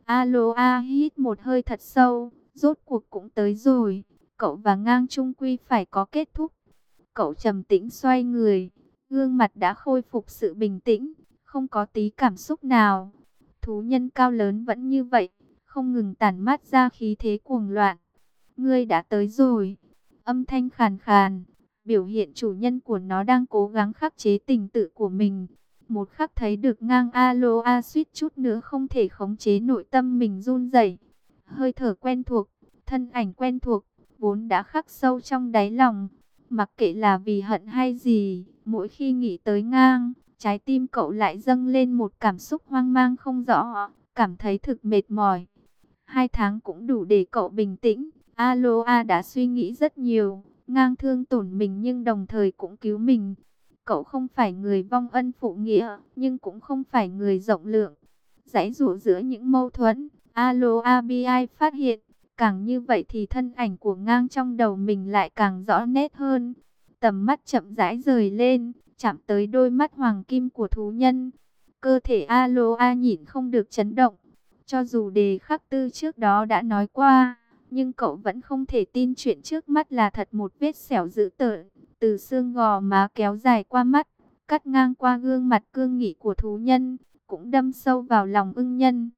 Aloha hít một hơi thật sâu, rốt cuộc cũng tới rồi, cậu và Ngang chung quy phải có kết thúc. Cậu trầm tĩnh xoay người, gương mặt đã khôi phục sự bình tĩnh, không có tí cảm xúc nào. Thú nhân cao lớn vẫn như vậy, không ngừng tản mát ra khí thế cuồng loạn. Ngươi đã tới rồi. Âm thanh khàn khàn, biểu hiện chủ nhân của nó đang cố gắng khắc chế tình tự của mình. Một khắc thấy được Ngang, Aloha suýt chút nữa không thể khống chế nội tâm mình run rẩy. Hơi thở quen thuộc, thân ảnh quen thuộc, vốn đã khắc sâu trong đáy lòng. Mặc kệ là vì hận hay gì, mỗi khi nghĩ tới Ngang, trái tim cậu lại dâng lên một cảm xúc hoang mang không rõ, cảm thấy thực mệt mỏi. Hai tháng cũng đủ để cậu bình tĩnh. Aloha đã suy nghĩ rất nhiều. Ngang thương tổn mình nhưng đồng thời cũng cứu mình. Cậu không phải người vong ân phụ nghĩa, nhưng cũng không phải người rộng lượng. Giãy giụa giữa những mâu thuẫn, Aloha bi ai phát hiện, càng như vậy thì thân ảnh của Ngang trong đầu mình lại càng rõ nét hơn. Tầm mắt chậm rãi rời lên, chạm tới đôi mắt hoàng kim của thú nhân. Cơ thể Aloha nhịn không được chấn động. Cho dù Đề Khắc Tư trước đó đã nói qua, nhưng cậu vẫn không thể tin chuyện trước mắt là thật. Một vết sẹo dữ tợn, từ xương gò má kéo dài qua mắt, cắt ngang qua gương mặt cương nghị của thú nhân, cũng đâm sâu vào lòng Ưng Nhân.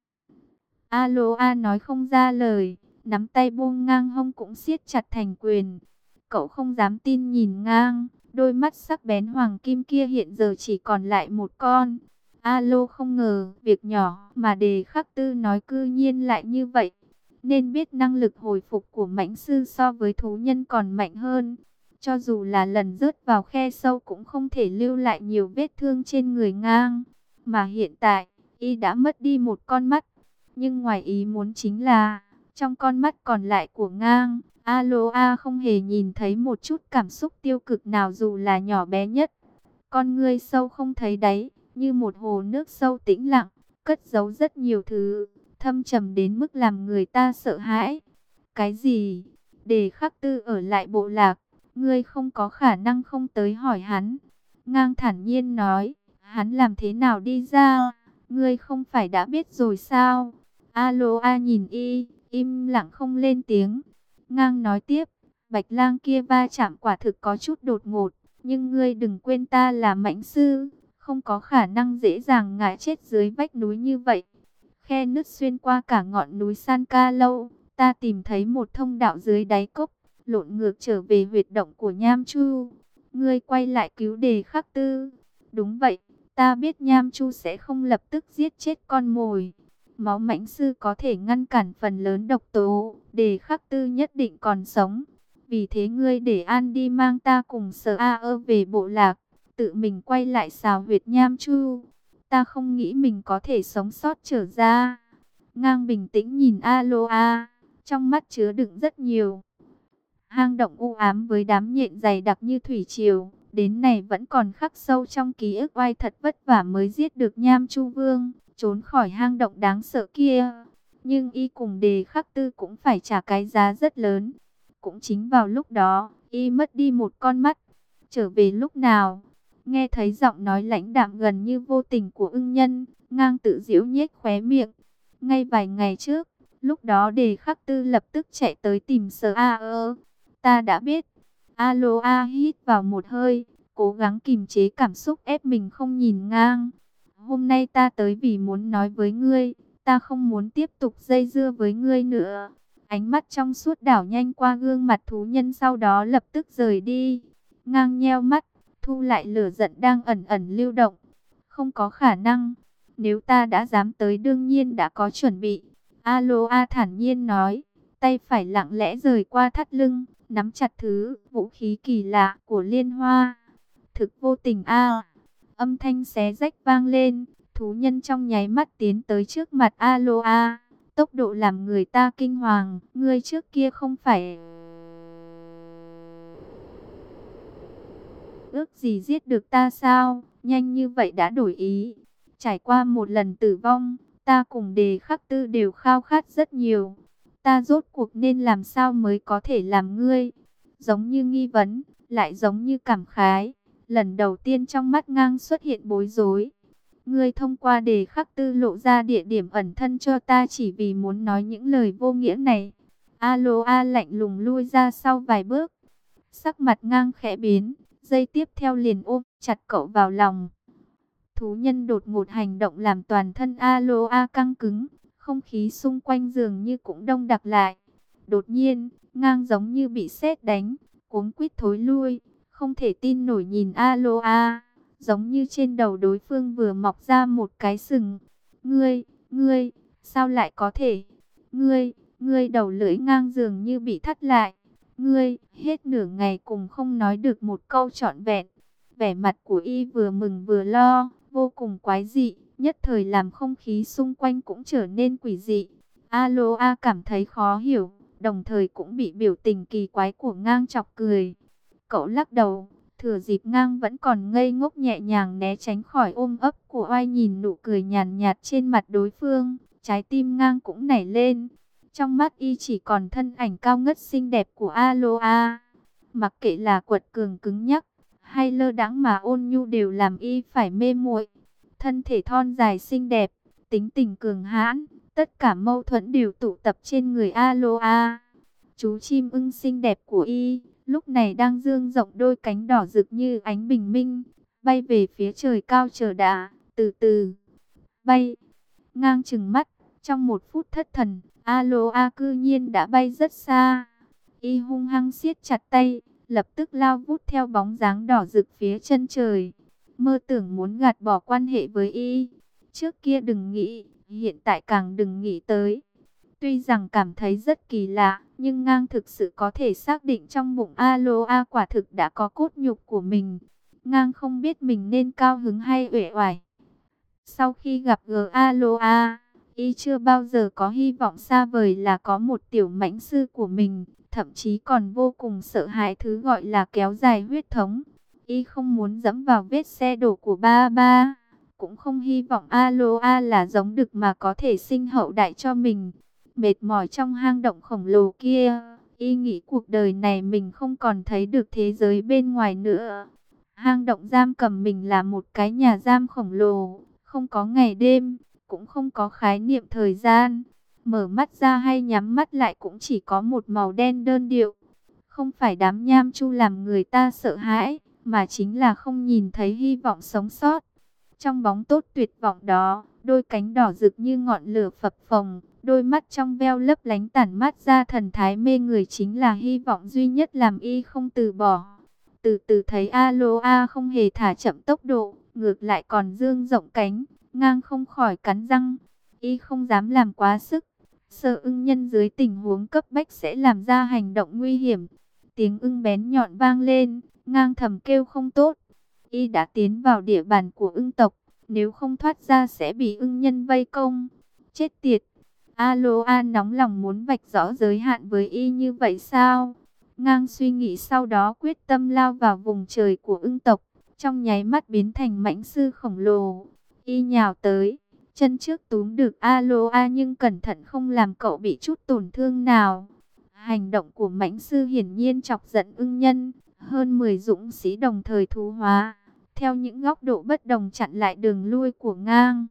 Aloha nói không ra lời, nắm tay buông Ngang hông cũng siết chặt thành quyền. Cậu không dám tin nhìn Ngang, đôi mắt sắc bén hoàng kim kia hiện giờ chỉ còn lại một con. Alo không ngờ, việc nhỏ mà Đề Khắc Tư nói cư nhiên lại như vậy. Nên biết năng lực hồi phục của mãnh sư so với thú nhân còn mạnh hơn. Cho dù là lần rớt vào khe sâu cũng không thể lưu lại nhiều vết thương trên người Ngang. Mà hiện tại, y đã mất đi một con mắt. Nhưng ngoài ý muốn chính là, trong con mắt còn lại của Ngang, Aloha không hề nhìn thấy một chút cảm xúc tiêu cực nào dù là nhỏ bé nhất. Con ngươi sâu không thấy đáy, như một hồ nước sâu tĩnh lặng, cất giấu rất nhiều thứ, thâm trầm đến mức làm người ta sợ hãi. Cái gì? Đề Khắc Tư ở lại bộ lạc, ngươi không có khả năng không tới hỏi hắn. Ngang thản nhiên nói, hắn làm thế nào đi ra, ngươi không phải đã biết rồi sao? Aloha nhìn y, im lặng không lên tiếng. Ngang nói tiếp, Bạch Lang kia va chạm quả thực có chút đột ngột, nhưng ngươi đừng quên ta là mãnh sư, không có khả năng dễ dàng ngã chết dưới vách núi như vậy. Khe nứt xuyên qua cả ngọn núi San Ca Lâu, ta tìm thấy một thông đạo dưới đáy cốc, lộn ngược trở về huyệt động của Nham Chu. Ngươi quay lại cứu Đề Khắc Tư. Đúng vậy, ta biết Nham Chu sẽ không lập tức giết chết con mồi. Máu mãnh sư có thể ngăn cản phần lớn độc tố, Đề Khắc Tư nhất định còn sống. Vì thế ngươi để An đi mang ta cùng Sở A ơ về bộ lạc, tự mình quay lại xào huyệt Nham Chu. Ta không nghĩ mình có thể sống sót trở ra. Ngang bình tĩnh nhìn Aloha, trong mắt chứa đựng rất nhiều. Hang động u ám với đám nhện dày đặc như thủy triều, đến này vẫn còn khắc sâu trong ký ức. Oai thật vất vả mới giết được Nham Chu Vương, trốn khỏi hang động đáng sợ kia. Nhưng y cùng Đề Khắc Tư cũng phải trả cái giá rất lớn. Cũng chính vào lúc đó, y mất đi một con mắt. Trở về lúc nào? Nghe thấy giọng nói lãnh đạm gần như vô tình của ưng nhân, ngang tự giễu nhếch khóe miệng. Ngay vài ngày trước, lúc đó Đề Khắc Tư lập tức chạy tới tìm Sở A ơ. Ta đã biết. Alo A hít vào một hơi, cố gắng kìm chế cảm xúc ép mình không nhìn ngang. Hôm nay ta tới vì muốn nói với ngươi, ta không muốn tiếp tục dây dưa với ngươi nữa. Ánh mắt trong suốt đảo nhanh qua gương mặt thú nhân, sau đó lập tức rời đi. Ngang nheo mắt, thu lại lửa giận đang ẩn ẩn lưu động. Không có khả năng, nếu ta đã dám tới đương nhiên đã có chuẩn bị. Alo A thản nhiên nói, tay phải lặng lẽ rời qua thắt lưng, nắm chặt thứ vũ khí kỳ lạ của Liên Hoa. Thực vô tình a. Âm thanh xé rách vang lên, thú nhân trong nháy mắt tiến tới trước mặt Alo A. Tốc độ làm người ta kinh hoàng, ngươi trước kia không phải ước gì giết được ta sao, nhanh như vậy đã đổi ý. Trải qua một lần tử vong, ta cùng Đề Khắc Tư đều khao khát rất nhiều. Ta rốt cuộc nên làm sao mới có thể làm ngươi? Giống như nghi vấn, lại giống như cảm khái. Lần đầu tiên trong mắt ngang xuất hiện bối rối. Ngươi thông qua Đề Khắc Tư lộ ra địa điểm ẩn thân cho ta chỉ vì muốn nói những lời vô nghĩa này. Alo A lạnh lùng lui ra sau vài bước. Sắc mặt ngang khẽ biến, giây tiếp theo liền ôm chặt cậu vào lòng. Thú nhân đột ngột hành động làm toàn thân Alo A căng cứng, không khí xung quanh dường như cũng đông đặc lại. Đột nhiên, ngang giống như bị sét đánh, cuống quýt thối lui, không thể tin nổi nhìn Alo A, giống như trên đầu đối phương vừa mọc ra một cái sừng. Ngươi, ngươi, sao lại có thể? Ngươi, ngươi đầu lưỡi ngang dường như bị thắt lại. Ngươi, hết nửa ngày cùng không nói được một câu trọn vẹn. Vẻ mặt của y vừa mừng vừa lo, vô cùng quái dị, nhất thời làm không khí xung quanh cũng trở nên quỷ dị. Alo A cảm thấy khó hiểu, đồng thời cũng bị biểu tình kỳ quái của ngang chọc cười. Cậu lắc đầu, thừa dịp ngang vẫn còn ngây ngốc nhẹ nhàng né tránh khỏi ôm ấp của oai, nhìn nụ cười nhàn nhạt trên mặt đối phương, trái tim ngang cũng nảy lên. Trong mắt y chỉ còn thân ảnh cao ngất xinh đẹp của Alo A. Mặc kệ là quật cường cứng nhắc, hay lơ đãng mà ôn nhu đều làm y phải mê muội. Thân thể thon dài xinh đẹp, tính tình cường hãn, tất cả mâu thuẫn đều tụ tập trên người Alo A. Chú chim ưng xinh đẹp của y, lúc này đang dương rộng đôi cánh đỏ rực như ánh bình minh, bay về phía trời cao chờ đã, từ từ bay. Ngang chừng mắt, trong một phút thất thần, Alo A cư nhiên đã bay rất xa. Y hung hăng siết chặt tay, lập tức lao vút theo bóng dáng đỏ rực phía chân trời. Mơ tưởng muốn gạt bỏ quan hệ với y. Trước kia đừng nghĩ, hiện tại càng đừng nghĩ tới. Tuy rằng cảm thấy rất kỳ lạ, nhưng ngang thực sự có thể xác định trong bụng Alo A quả thực đã có cốt nhục của mình. Ngang không biết mình nên cao hứng hay uể oải. Sau khi gặp gỡ Alo A, y chưa bao giờ có hy vọng xa vời là có một tiểu mãnh sư của mình, thậm chí còn vô cùng sợ hãi thứ gọi là kéo dài huyết thống. Y không muốn dẫm vào vết xe đổ của ba ba, cũng không hy vọng Alo A là giống đực mà có thể sinh hậu đại cho mình. Mệt mỏi trong hang động khổng lồ kia, y nghĩ cuộc đời này mình không còn thấy được thế giới bên ngoài nữa. Hang động giam cầm mình là một cái nhà giam khổng lồ, không có ngày đêm, cũng không có khái niệm thời gian. Mở mắt ra hay nhắm mắt lại cũng chỉ có một màu đen đơn điệu. Không phải đám nham chu làm người ta sợ hãi, mà chính là không nhìn thấy hy vọng sống sót. Trong bóng tốt tuyệt vọng đó, đôi cánh đỏ rực như ngọn lửa phập phồng, đôi mắt trong veo lấp lánh tản mát ra thần thái mê người chính là hy vọng duy nhất làm y không từ bỏ. Từ từ thấy Alo A không hề thả chậm tốc độ, ngược lại còn dương rộng cánh, ngang không khỏi cắn răng. Y không dám làm quá sức, sợ ưng nhân dưới tình huống cấp bách sẽ làm ra hành động nguy hiểm. Tiếng ưng bén nhọn vang lên, ngang thầm kêu không tốt. Y đã tiến vào địa bàn của ưng tộc, nếu không thoát ra sẽ bị ưng nhân vây công. Chết tiệt! Alo A nóng lòng muốn vạch rõ giới hạn với y như vậy sao? Ngang suy nghĩ sau đó quyết tâm lao vào vùng trời của ưng tộc, trong nháy mắt biến thành mãnh sư khổng lồ. Y nhào tới, chân trước túm được Alo A nhưng cẩn thận không làm cậu bị chút tổn thương nào. Hành động của mãnh sư hiển nhiên chọc giận ưng nhân, hơn mười dũng sĩ đồng thời thú hóa. theo những góc độ bất đồng chặn lại đường lui của ngang.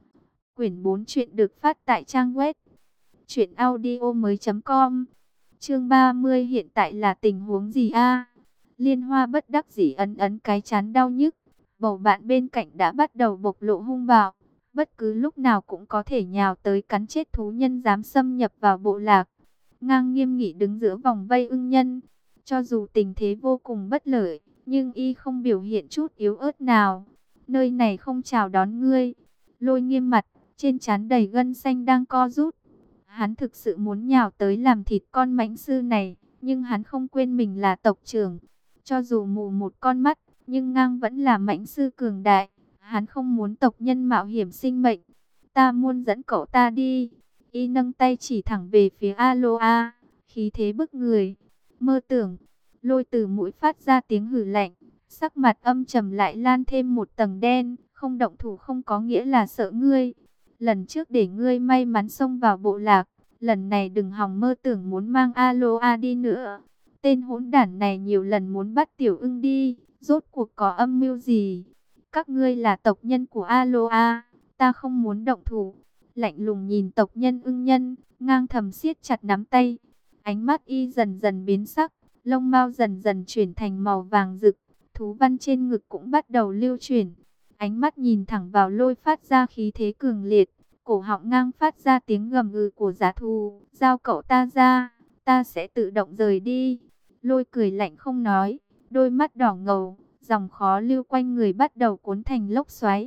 Quyển bốn truyện được phát tại trang web truyện audio mới chấm com. Chương ba mươi hiện tại là tình huống gì a? Liên Hoa bất đắc dĩ ấn ấn cái trán đau nhức. Bầu bạn bên cạnh đã bắt đầu bộc lộ hung bạo, bất cứ lúc nào cũng có thể nhào tới cắn chết thú nhân dám xâm nhập vào bộ lạc. Ngang nghiêm nghị đứng giữa vòng vây ưng nhân, cho dù tình thế vô cùng bất lợi, nhưng y không biểu hiện chút yếu ớt nào. Nơi này không chào đón ngươi. Lôi Nghiêm mặt, trên trán đầy gân xanh đang co rút. Hắn thực sự muốn nhào tới làm thịt con mãnh sư này, nhưng hắn không quên mình là tộc trưởng. Cho dù mù một con mắt, nhưng ngang vẫn là mãnh sư cường đại. Hắn không muốn tộc nhân mạo hiểm sinh mệnh. Ta muốn dẫn cậu ta đi. Y nâng tay chỉ thẳng về phía Aloa, khí thế bức người. Mơ tưởng. Lôi từ mũi phát ra tiếng hử lạnh, sắc mặt âm trầm lại lan thêm một tầng đen. Không động thủ không có nghĩa là sợ ngươi. Lần trước để ngươi may mắn xông vào bộ lạc, lần này đừng hòng mơ tưởng muốn mang Aloa đi nữa. Tên hỗn đản này nhiều lần muốn bắt tiểu ưng đi, rốt cuộc có âm mưu gì? Các ngươi là tộc nhân của Aloa, ta không muốn động thủ. Lạnh lùng nhìn tộc nhân ưng nhân, ngang thầm siết chặt nắm tay. Ánh mắt y dần dần biến sắc, lông mao dần dần chuyển thành màu vàng rực, thú văn trên ngực cũng bắt đầu lưu chuyển. Ánh mắt nhìn thẳng vào Lôi phát ra khí thế cường liệt, cổ họng ngang phát ra tiếng gầm gừ của dã thú. Giao cậu ta ra, ta sẽ tự động rời đi. Lôi cười lạnh không nói, đôi mắt đỏ ngầu, dòng khó lưu quanh người bắt đầu cuốn thành lốc xoáy.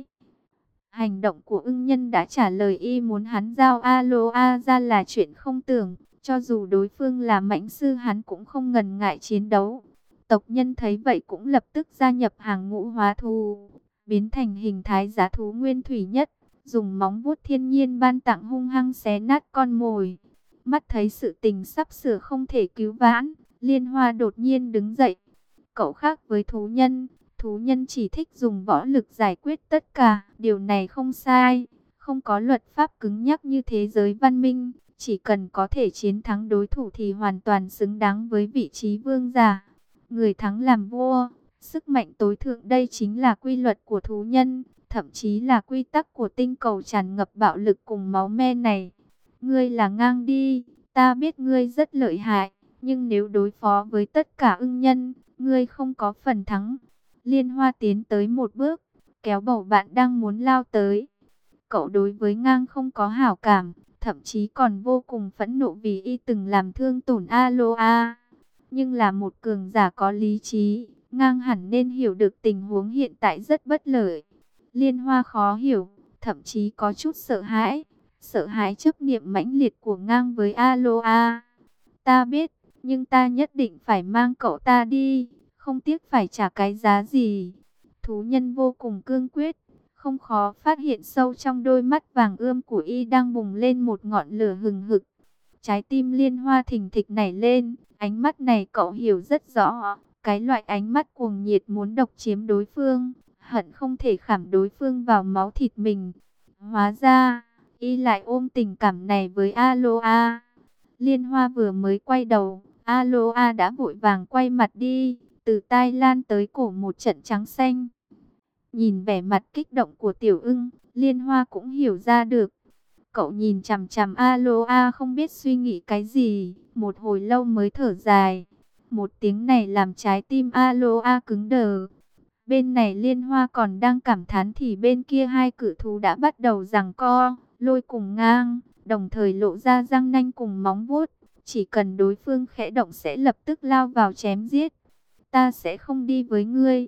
Hành động của ưng nhân đã trả lời y muốn hắn giao Aloa ra là chuyện không tưởng. Cho dù đối phương là mãnh sư hắn cũng không ngần ngại chiến đấu. Tộc nhân thấy vậy cũng lập tức gia nhập hàng ngũ hóa thú, biến thành hình thái dã thú nguyên thủy nhất, dùng móng vuốt thiên nhiên ban tặng hung hăng xé nát con mồi. Mắt thấy sự tình sắp sửa không thể cứu vãn, Liên Hoa đột nhiên đứng dậy. Cậu khác với thú nhân, thú nhân chỉ thích dùng võ lực giải quyết tất cả, điều này không sai. Không có luật pháp cứng nhắc như thế giới văn minh, chỉ cần có thể chiến thắng đối thủ thì hoàn toàn xứng đáng với vị trí vương giả. Người thắng làm vua, sức mạnh tối thượng đây chính là quy luật của thú nhân, thậm chí là quy tắc của tinh cầu tràn ngập bạo lực cùng máu me này. Ngươi là ngang đi, ta biết ngươi rất lợi hại, nhưng nếu đối phó với tất cả ưng nhân, ngươi không có phần thắng. Liên Hoa tiến tới một bước, kéo bầu bạn đang muốn lao tới. Cậu đối với ngang không có hảo cảm, thậm chí còn vô cùng phẫn nộ vì y từng làm thương tổn Aloa. Nhưng là một cường giả có lý trí, ngang hẳn nên hiểu được tình huống hiện tại rất bất lợi. Liên Hoa khó hiểu, thậm chí có chút sợ hãi, sợ hãi chấp niệm mãnh liệt của ngang với Aloa. Ta biết, nhưng ta nhất định phải mang cậu ta đi, không tiếc phải trả cái giá gì. Thú nhân vô cùng cương quyết, không khó phát hiện sâu trong đôi mắt vàng ươm của y đang bùng lên một ngọn lửa hừng hực. Trái tim Liên Hoa thình thịch nảy lên, ánh mắt này cậu hiểu rất rõ, cái loại ánh mắt cuồng nhiệt muốn độc chiếm đối phương, hận không thể khảm đối phương vào máu thịt mình. Hóa ra, y lại ôm tình cảm này với Aloa. Liên Hoa vừa mới quay đầu, Aloa đã vội vàng quay mặt đi, từ tai lan tới cổ một trận trắng xanh. Nhìn vẻ mặt kích động của tiểu ưng, Liên Hoa cũng hiểu ra được. Cậu nhìn chằm chằm Aloa không biết suy nghĩ cái gì, một hồi lâu mới thở dài. Một tiếng này làm trái tim Aloa cứng đờ. Bên này Liên Hoa còn đang cảm thán thì bên kia hai cự thú đã bắt đầu giằng co, Lôi cùng ngang, đồng thời lộ ra răng nanh cùng móng vuốt. Chỉ cần đối phương khẽ động sẽ lập tức lao vào chém giết. Ta sẽ không đi với ngươi.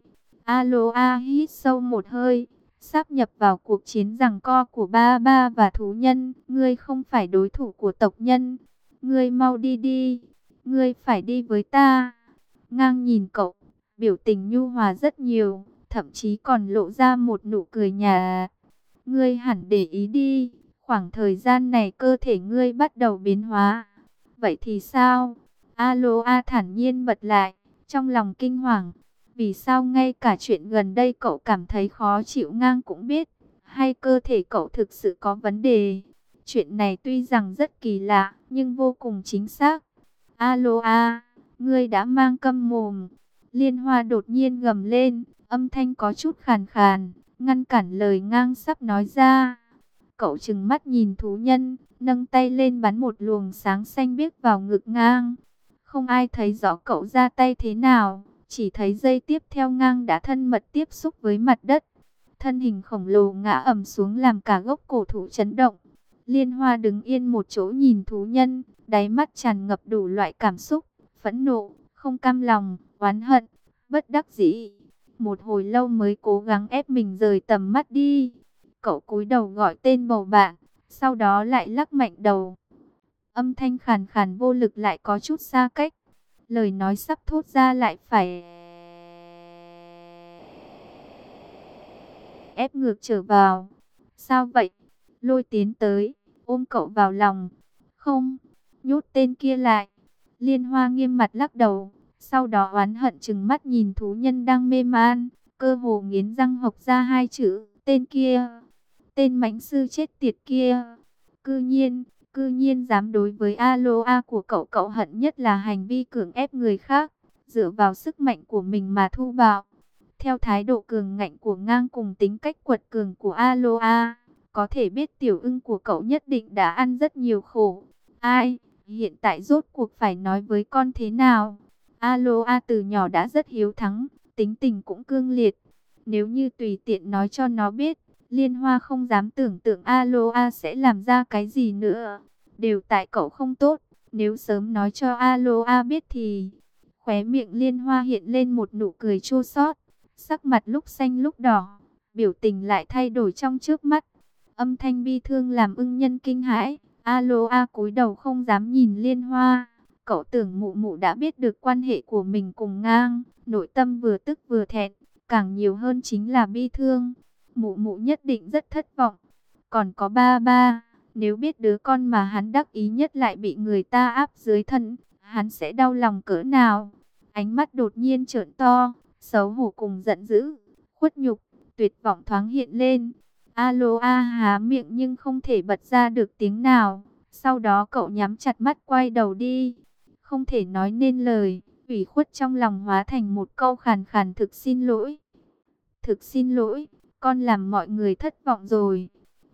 Aloa hít sâu một hơi, sáp nhập vào cuộc chiến giằng co của ba ba và thú nhân. Ngươi không phải đối thủ của tộc nhân. Ngươi mau đi đi. Ngươi phải đi với ta. Ngang nhìn cậu, biểu tình nhu hòa rất nhiều, thậm chí còn lộ ra một nụ cười nhạt. Ngươi hẳn để ý đi, khoảng thời gian này cơ thể ngươi bắt đầu biến hóa. Vậy thì sao? Aloa thản nhiên bật lại, trong lòng kinh hoàng. Vì sao ngay cả chuyện gần đây cậu cảm thấy khó chịu ngang cũng biết? Hay cơ thể cậu thực sự có vấn đề? Chuyện này tuy rằng rất kỳ lạ, nhưng vô cùng chính xác. Aloa, ngươi đã mang câm mồm. Liên Hoa đột nhiên gầm lên, âm thanh có chút khàn khàn, ngăn cản lời ngang sắp nói ra. Cậu trừng mắt nhìn thú nhân, nâng tay lên bắn một luồng sáng xanh biếc vào ngực ngang. Không ai thấy rõ cậu ra tay thế nào, chỉ thấy giây tiếp theo ngang đã thân mật tiếp xúc với mặt đất. Thân hình khổng lồ ngã ầm xuống làm cả gốc cổ thụ chấn động. Liên Hoa đứng yên một chỗ nhìn thú nhân, đáy mắt tràn ngập đủ loại cảm xúc, phẫn nộ, không cam lòng, oán hận, bất đắc dĩ. Một hồi lâu mới cố gắng ép mình rời tầm mắt đi. Cậu cúi đầu gọi tên bầu bạn, sau đó lại lắc mạnh đầu. Âm thanh khàn khàn vô lực lại có chút xa cách. Lời nói sắp thốt ra lại phải ép ngược trở vào. Sao vậy? Lôi tiến tới, ôm cậu vào lòng. Không, nhốt tên kia lại. Liên Hoa nghiêm mặt lắc đầu. Sau đó oán hận trừng mắt nhìn thú nhân đang mê man, cơ hồ nghiến răng hộc ra hai chữ, tên kia, tên mãnh sư chết tiệt kia. Cư nhiên, cư nhiên dám đối với Aloa của cậu. Cậu hận nhất là hành vi cưỡng ép người khác, dựa vào sức mạnh của mình mà thu bạo. Theo thái độ cường ngạnh của ngang cùng tính cách quật cường của Aloa, có thể biết tiểu ưng của cậu nhất định đã ăn rất nhiều khổ. Ai, hiện tại rốt cuộc phải nói với con thế nào? Aloa từ nhỏ đã rất hiếu thắng, tính tình cũng cương liệt. Nếu như tùy tiện nói cho nó biết, Liên Hoa không dám tưởng tượng Aloa sẽ làm ra cái gì nữa. Đều tại cậu không tốt, nếu sớm nói cho Aloa biết thì... Khóe miệng Liên Hoa hiện lên một nụ cười chua xót, sắc mặt lúc xanh lúc đỏ, biểu tình lại thay đổi trong chớp mắt. Âm thanh bi thương làm ưng nhân kinh hãi. Aloa cúi đầu không dám nhìn Liên Hoa. Cậu tưởng mụ mụ đã biết được quan hệ của mình cùng ngang, nội tâm vừa tức vừa thẹn, càng nhiều hơn chính là bi thương. Mụ mụ nhất định rất thất vọng. Còn có ba ba, nếu biết đứa con mà hắn đắc ý nhất lại bị người ta áp dưới thân, hắn sẽ đau lòng cỡ nào. Ánh mắt đột nhiên trợn to, xấu hổ cùng giận dữ, khuất nhục, tuyệt vọng thoáng hiện lên. Aloa há miệng nhưng không thể bật ra được tiếng nào. Sau đó cậu nhắm chặt mắt quay đầu đi. Không thể nói nên lời, ủy khuất trong lòng hóa thành một câu khàn khàn: thực xin lỗi. Thực xin lỗi, con làm mọi người thất vọng rồi.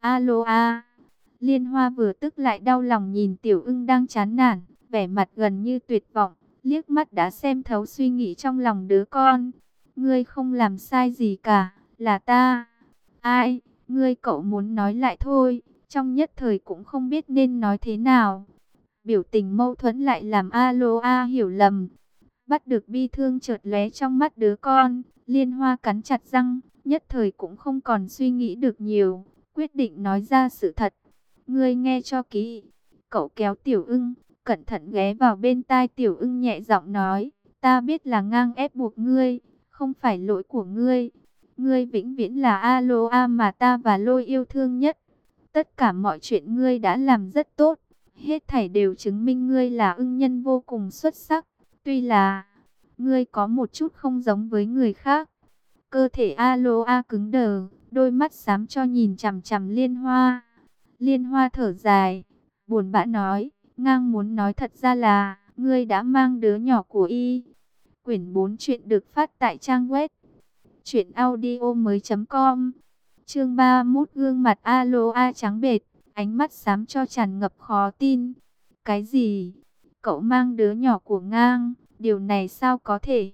Aloa. Liên Hoa vừa tức lại đau lòng nhìn tiểu ưng đang chán nản, vẻ mặt gần như tuyệt vọng, liếc mắt đã xem thấu suy nghĩ trong lòng đứa con. Ngươi không làm sai gì cả, là ta. Ai, ngươi? Cậu muốn nói lại thôi, trong nhất thời cũng không biết nên nói thế nào. Biểu tình mâu thuẫn lại làm Aloa hiểu lầm. Bắt được bi thương chợt lóe trong mắt đứa con, Liên Hoa cắn chặt răng, nhất thời cũng không còn suy nghĩ được nhiều, quyết định nói ra sự thật. Ngươi nghe cho kỹ. Cậu kéo tiểu ưng, cẩn thận ghé vào bên tai tiểu ưng nhẹ giọng nói, ta biết là ngang ép buộc ngươi, không phải lỗi của ngươi. Ngươi vĩnh viễn là Aloa mà ta và Lôi yêu thương nhất. Tất cả mọi chuyện ngươi đã làm rất tốt, hết thảy đều chứng minh ngươi là ưng nhân vô cùng xuất sắc. Tuy là ngươi có một chút không giống với người khác. Cơ thể Aloa cứng đờ, đôi mắt xám cho nhìn chằm chằm Liên Hoa. Liên Hoa thở dài, buồn bã nói, ngang muốn nói thật ra là ngươi đã mang đứa nhỏ của y. Quyển bốn chuyện được phát tại trang web truyện audio mới chấm com. Chương ba mươi mốt, gương mặt Aloa trắng bệch, ánh mắt xám cho tràn ngập khó tin. Cái gì? Cậu mang đứa nhỏ của ngang? Điều này sao có thể?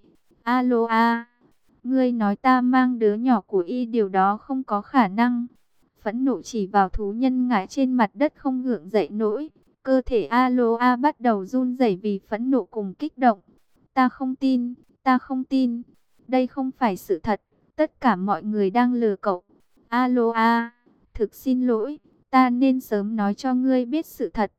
Aloa, ngươi nói ta mang đứa nhỏ của y, điều đó không có khả năng. Phẫn nộ chỉ vào thú nhân ngã trên mặt đất không gượng dậy nổi. Cơ thể Aloa bắt đầu run rẩy vì phẫn nộ cùng kích động. Ta không tin, ta không tin. Đây không phải sự thật. Tất cả mọi người đang lừa cậu. Aloa, thực xin lỗi. Ta nên sớm nói cho ngươi biết sự thật.